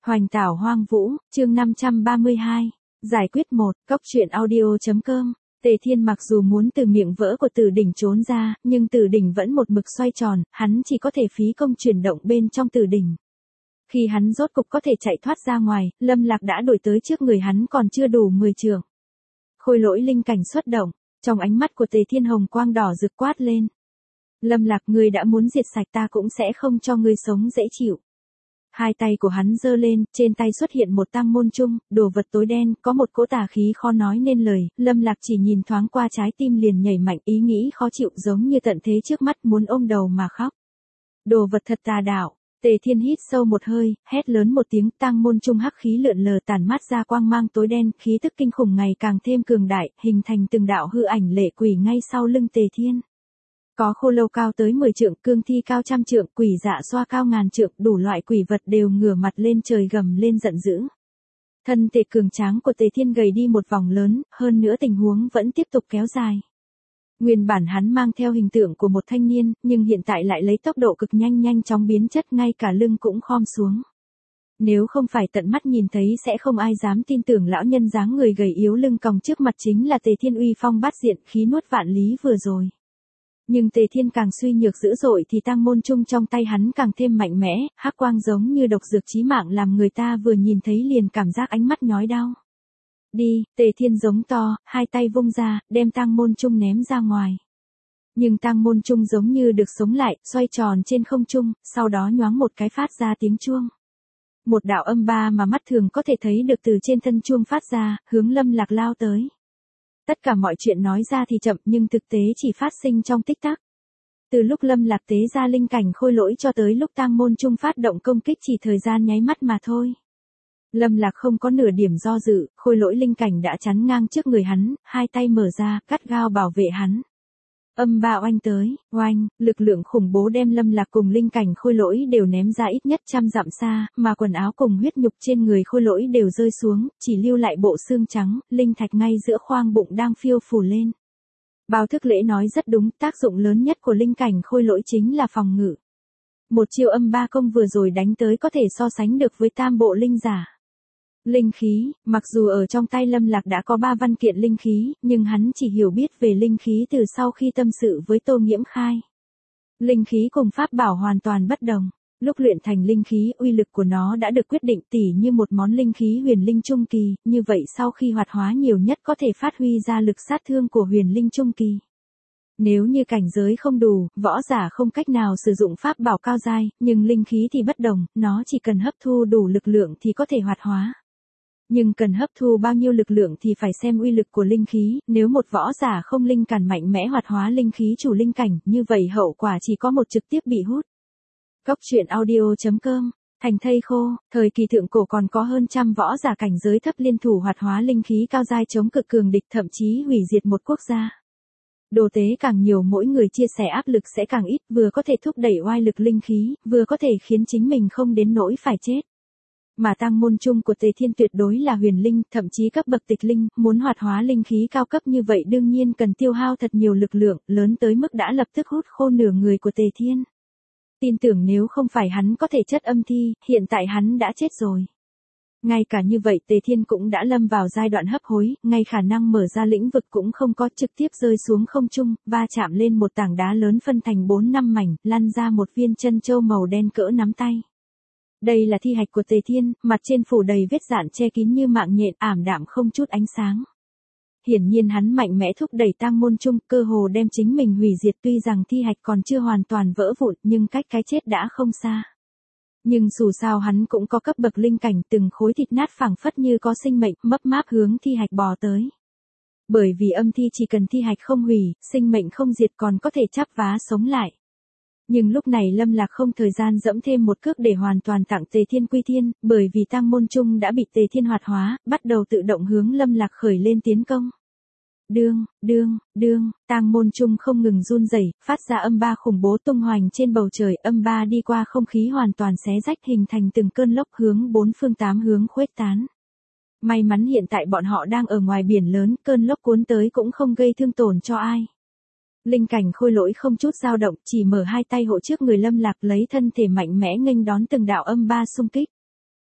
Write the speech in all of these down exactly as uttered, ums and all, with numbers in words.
Hoành tảo hoang vũ, chương năm trăm ba mươi hai. Giải quyết một, cóc truyện audio.com. Tề Thiên mặc dù muốn từ miệng vỡ của Tử Đỉnh trốn ra, nhưng Tử Đỉnh vẫn một mực xoay tròn, hắn chỉ có thể phí công chuyển động bên trong Tử Đỉnh. Khi hắn rốt cục có thể chạy thoát ra ngoài, Lâm Lạc đã đuổi tới trước người hắn còn chưa đủ mười trượng. Khôi lỗi linh cảnh xuất động, trong ánh mắt của Tề Thiên hồng quang đỏ rực quát lên. Lâm Lạc, ngươi đã muốn diệt sạch ta cũng sẽ không cho ngươi sống dễ chịu. Hai tay của hắn giơ lên, trên tay xuất hiện một tam môn chung, đồ vật tối đen, có một cỗ tà khí khó nói nên lời, Lâm Lạc chỉ nhìn thoáng qua trái tim liền nhảy mạnh, ý nghĩ khó chịu giống như tận thế trước mắt muốn ôm đầu mà khóc. Đồ vật thật tà đạo. Tề Thiên hít sâu một hơi, hét lớn một tiếng, tang môn chung hắc khí lượn lờ tản mát ra quang mang tối đen, khí tức kinh khủng ngày càng thêm cường đại, hình thành từng đạo hư ảnh lệ quỷ ngay sau lưng Tề Thiên. Có khô lâu cao tới mười trượng, cương thi cao trăm trượng, quỷ dạ xoa cao ngàn trượng, đủ loại quỷ vật đều ngửa mặt lên trời gầm lên giận dữ. Thân thể cường tráng của Tề Thiên gầy đi một vòng lớn, hơn nữa tình huống vẫn tiếp tục kéo dài. Nguyên bản hắn mang theo hình tượng của một thanh niên, nhưng hiện tại lại lấy tốc độ cực nhanh nhanh chóng biến chất, ngay cả lưng cũng khom xuống. Nếu không phải tận mắt nhìn thấy sẽ không ai dám tin tưởng lão nhân dáng người gầy yếu lưng còng trước mặt chính là Tề Thiên uy phong bát diện, khí nuốt vạn lý vừa rồi. Nhưng Tề Thiên càng suy nhược dữ dội thì tang môn chung trong tay hắn càng thêm mạnh mẽ, hắc quang giống như độc dược chí mạng làm người ta vừa nhìn thấy liền cảm giác ánh mắt nhói đau. Đi, Tề Thiên giống to, hai tay vung ra, đem tang môn chung ném ra ngoài. Nhưng tang môn chung giống như được sống lại, xoay tròn trên không trung, sau đó nhoáng một cái phát ra tiếng chuông. Một đạo âm ba mà mắt thường có thể thấy được từ trên thân chuông phát ra, hướng Lâm Lạc lao tới. Tất cả mọi chuyện nói ra thì chậm nhưng thực tế chỉ phát sinh trong tích tắc. Từ lúc Lâm Lạc tế ra linh cảnh khôi lỗi cho tới lúc tang môn chung phát động công kích chỉ thời gian nháy mắt mà thôi. Lâm Lạc không có nửa điểm do dự, khôi lỗi linh cảnh đã chắn ngang trước người hắn, hai tay mở ra, cắt gao bảo vệ hắn. Âm ba oanh tới, oanh, lực lượng khủng bố đem Lâm Lạc cùng linh cảnh khôi lỗi đều ném ra ít nhất trăm dặm xa, mà quần áo cùng huyết nhục trên người khôi lỗi đều rơi xuống, chỉ lưu lại bộ xương trắng, linh thạch ngay giữa khoang bụng đang phiêu phù lên. Bao Thức Lễ nói rất đúng, tác dụng lớn nhất của linh cảnh khôi lỗi chính là phòng ngự. Một chiêu âm ba công vừa rồi đánh tới có thể so sánh được với tam bộ linh giả. Linh khí, mặc dù ở trong tay Lâm Lạc đã có ba văn kiện linh khí, nhưng hắn chỉ hiểu biết về linh khí từ sau khi tâm sự với Tô Nghiễm Khai. Linh khí cùng pháp bảo hoàn toàn bất đồng. Lúc luyện thành linh khí, uy lực của nó đã được quyết định tỉ như một món linh khí huyền linh trung kỳ, như vậy sau khi hoạt hóa nhiều nhất có thể phát huy ra lực sát thương của huyền linh trung kỳ. Nếu như cảnh giới không đủ, võ giả không cách nào sử dụng pháp bảo cao giai, nhưng linh khí thì bất đồng, nó chỉ cần hấp thu đủ lực lượng thì có thể hoạt hóa. Nhưng cần hấp thu bao nhiêu lực lượng thì phải xem uy lực của linh khí, nếu một võ giả không linh càn mạnh mẽ hoạt hóa linh khí chủ linh cảnh, như vậy hậu quả chỉ có một trực tiếp bị hút. Cóc truyện audio.com. Thành thây khô, thời kỳ thượng cổ còn có hơn trăm võ giả cảnh giới thấp liên thủ hoạt hóa linh khí cao giai chống cực cường địch, thậm chí hủy diệt một quốc gia. Đồ tế càng nhiều mỗi người chia sẻ áp lực sẽ càng ít, vừa có thể thúc đẩy oai lực linh khí, vừa có thể khiến chính mình không đến nỗi phải chết. Mà tang môn chung của Tề Thiên tuyệt đối là huyền linh, thậm chí cấp bậc tịch linh, muốn hoạt hóa linh khí cao cấp như vậy đương nhiên cần tiêu hao thật nhiều lực lượng, lớn tới mức đã lập tức hút khô nửa người của Tề Thiên. Tin tưởng nếu không phải hắn có thể chất âm thi, hiện tại hắn đã chết rồi. Ngay cả như vậy Tề Thiên cũng đã lâm vào giai đoạn hấp hối, ngay khả năng mở ra lĩnh vực cũng không có, trực tiếp rơi xuống không trung, va chạm lên một tảng đá lớn phân thành bốn năm mảnh, lăn ra một viên chân châu màu đen cỡ nắm tay. Đây là thi hạch của Tề Thiên, mặt trên phủ đầy vết rạn che kín như mạng nhện, ảm đạm không chút ánh sáng. Hiển nhiên hắn mạnh mẽ thúc đẩy tang môn chung, cơ hồ đem chính mình hủy diệt, tuy rằng thi hạch còn chưa hoàn toàn vỡ vụn, nhưng cách cái chết đã không xa. Nhưng dù sao hắn cũng có cấp bậc linh cảnh, từng khối thịt nát phảng phất như có sinh mệnh, mấp máp hướng thi hạch bò tới. Bởi vì âm thi chỉ cần thi hạch không hủy, sinh mệnh không diệt còn có thể chắp vá sống lại. Nhưng lúc này Lâm Lạc không thời gian dẫm thêm một cước để hoàn toàn tặng Tề Thiên quy thiên, bởi vì tang môn chung đã bị Tề Thiên hoạt hóa, bắt đầu tự động hướng Lâm Lạc khởi lên tiến công. Đương, đương, đương, tang môn chung không ngừng run rẩy, phát ra âm ba khủng bố tung hoành trên bầu trời, âm ba đi qua không khí hoàn toàn xé rách hình thành từng cơn lốc hướng bốn phương tám hướng khuếch tán. May mắn hiện tại bọn họ đang ở ngoài biển lớn, cơn lốc cuốn tới cũng không gây thương tổn cho ai. Linh cảnh khôi lỗi không chút dao động, chỉ mở hai tay hộ trước người Lâm Lạc lấy thân thể mạnh mẽ nghênh đón từng đạo âm ba xung kích.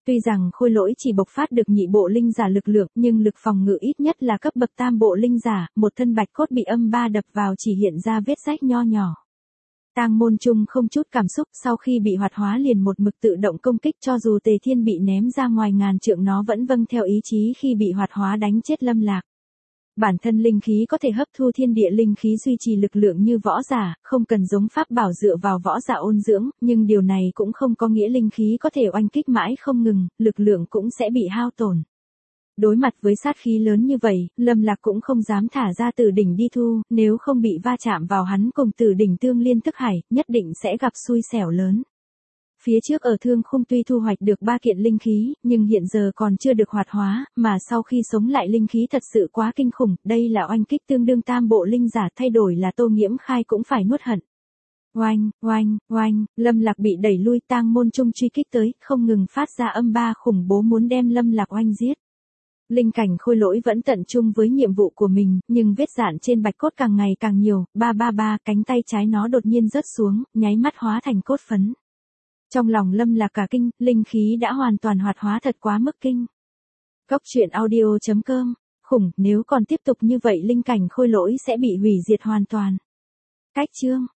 Tuy rằng khôi lỗi chỉ bộc phát được nhị bộ linh giả lực lượng, nhưng lực phòng ngự ít nhất là cấp bậc tam bộ linh giả, một thân bạch cốt bị âm ba đập vào chỉ hiện ra vết rách nho nhỏ. Tang Môn Trung không chút cảm xúc, sau khi bị hoạt hóa liền một mực tự động công kích, cho dù Tề Thiên bị ném ra ngoài ngàn trượng nó vẫn vâng theo ý chí khi bị hoạt hóa đánh chết Lâm Lạc. Bản thân linh khí có thể hấp thu thiên địa linh khí duy trì lực lượng như võ giả, không cần giống pháp bảo dựa vào võ giả ôn dưỡng, nhưng điều này cũng không có nghĩa linh khí có thể oanh kích mãi không ngừng, lực lượng cũng sẽ bị hao tổn. Đối mặt với sát khí lớn như vậy, Lâm Lạc cũng không dám thả ra Tử Đỉnh đi thu, nếu không bị va chạm vào hắn cùng Tử Đỉnh tương liên thức hải, nhất định sẽ gặp xui xẻo lớn. Phía trước ở Thương Khung tuy thu hoạch được ba kiện linh khí, nhưng hiện giờ còn chưa được hoạt hóa, mà sau khi sống lại linh khí thật sự quá kinh khủng, đây là oanh kích tương đương tam bộ linh giả, thay đổi là Tô Nghiễm Khai cũng phải nuốt hận. Oanh, oanh, oanh, Lâm Lạc bị đẩy lui, Tang Môn Trung truy kích tới, không ngừng phát ra âm ba khủng bố muốn đem Lâm Lạc oanh giết. Linh cảnh khôi lỗi vẫn tận trung với nhiệm vụ của mình, nhưng vết rạn trên bạch cốt càng ngày càng nhiều, ba ba ba, cánh tay trái nó đột nhiên rớt xuống, nháy mắt hóa thành cốt phấn. Trong lòng Lâm Lạc cả kinh, linh khí đã hoàn toàn hoạt hóa thật quá mức kinh. Cốc truyện audio chấm com, khủng, nếu còn tiếp tục như vậy linh cảnh khôi lỗi sẽ bị hủy diệt hoàn toàn. Cách chương